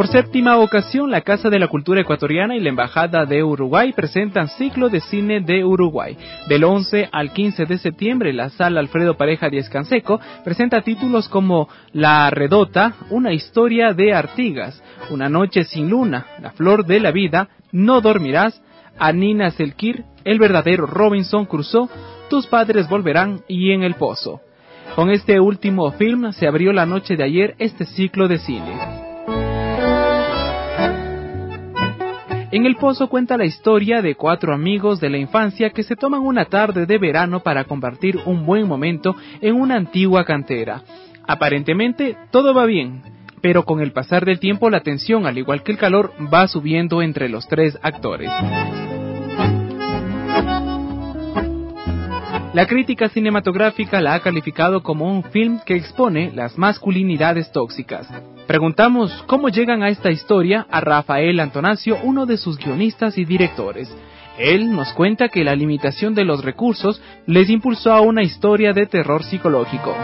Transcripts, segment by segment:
Por séptima ocasión, la Casa de la Cultura Ecuatoriana y la Embajada de Uruguay presentan Ciclo de Cine de Uruguay. Del 11 al 15 de septiembre, la Sala Alfredo Pareja Díez Canseco presenta títulos como La Redota, Una Historia de Artigas, Una Noche sin Luna, La Flor de la Vida, No Dormirás, Anina Selkir, El Verdadero Robinson Crusoe, Tus Padres Volverán y En el Pozo. Con este último film se abrió la noche de ayer este ciclo de cine. En el Pozo cuenta la historia de 4 amigos de la infancia que se toman una tarde de verano para compartir un buen momento en una antigua cantera. Aparentemente todo va bien, pero con el pasar del tiempo la tensión, al igual que el calor, va subiendo entre los 3 actores. La crítica cinematográfica la ha calificado como un film que expone las masculinidades tóxicas. Preguntamos cómo llegan a esta historia a Rafael Antonacio, uno de sus guionistas y directores. Él nos cuenta que la limitación de los recursos les impulsó a una historia de terror psicológico.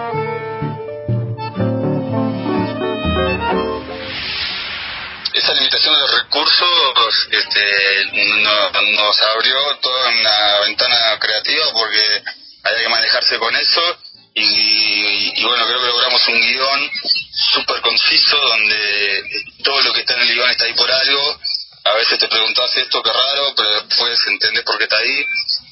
Esa limitación de los recursos nos abrió toda una ventana creativa porque había que manejarse con eso y bueno, creo que logramos un guión súper conciso donde todo lo que está en el guión está ahí por algo. A veces te preguntás esto, qué raro, pero después entendés por qué está ahí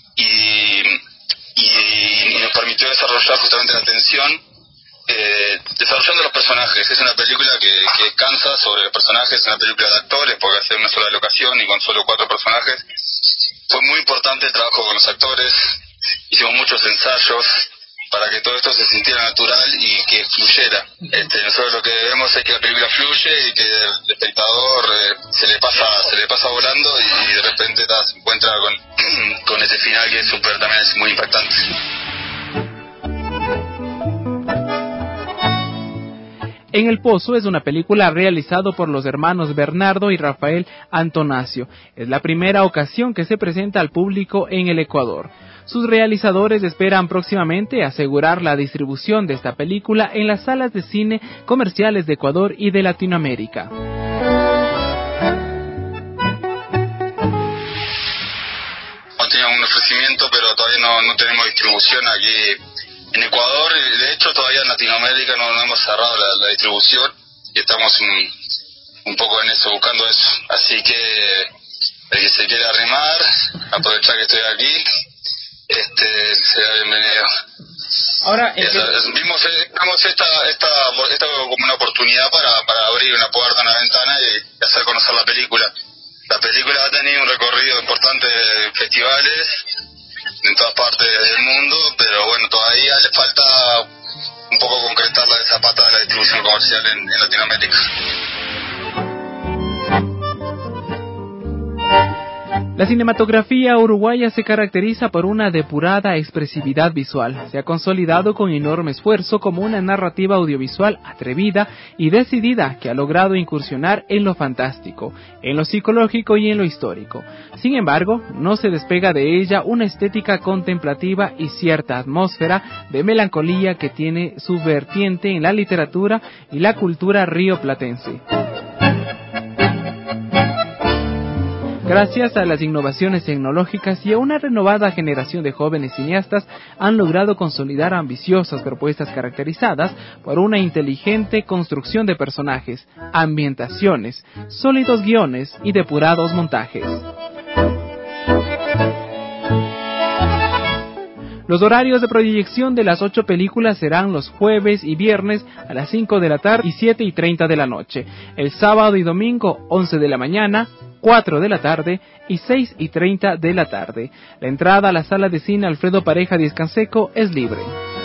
y nos permitió desarrollar justamente la tensión. Desarrollando los personajes. Es una película que cansa sobre los personajes, es una película de actores porque hacer una sola locación y con solo 4 personajes fue muy importante el trabajo con los actores. Hicimos muchos ensayos para que todo esto se sintiera natural y que fluyera. Nosotros lo que vemos es que la película fluye y que el espectador se le pasa volando y de repente se encuentra con ese final que también es muy impactante. En el Pozo es una película realizada por los hermanos Bernardo y Rafael Antonacio. Es la primera ocasión que se presenta al público en el Ecuador. Sus realizadores esperan próximamente asegurar la distribución de esta película en las salas de cine comerciales de Ecuador y de Latinoamérica. Tenía un ofrecimiento, pero todavía no tenemos distribución aquí en Ecuador. De hecho, todavía en Latinoamérica no hemos cerrado la distribución y estamos un poco en eso, buscando eso. Así que el que se quiera arrimar, aprovechar que estoy aquí, será bienvenido. Ahora, vimos esta como una oportunidad para abrir una puerta, una ventana y hacer conocer la película. La película ha tenido un recorrido importante de festivales en todas partes del mundo, pero bueno, todavía le falta un poco concretar esa pata de la distribución comercial en Latinoamérica. La cinematografía uruguaya se caracteriza por una depurada expresividad visual. Se ha consolidado con enorme esfuerzo como una narrativa audiovisual atrevida y decidida que ha logrado incursionar en lo fantástico, en lo psicológico y en lo histórico. Sin embargo, no se despega de ella una estética contemplativa y cierta atmósfera de melancolía que tiene su vertiente en la literatura y la cultura rioplatense. Gracias a las innovaciones tecnológicas y a una renovada generación de jóvenes cineastas, han logrado consolidar ambiciosas propuestas caracterizadas por una inteligente construcción de personajes, ambientaciones, sólidos guiones y depurados montajes. Los horarios de proyección de las 8 películas serán los jueves y viernes a las 5 de la tarde y 7:30 de la noche. El sábado y domingo, 11 de la mañana, 4 de la tarde y 6:30 de la tarde. La entrada a la sala de cine Alfredo Pareja Díez Canseco es libre.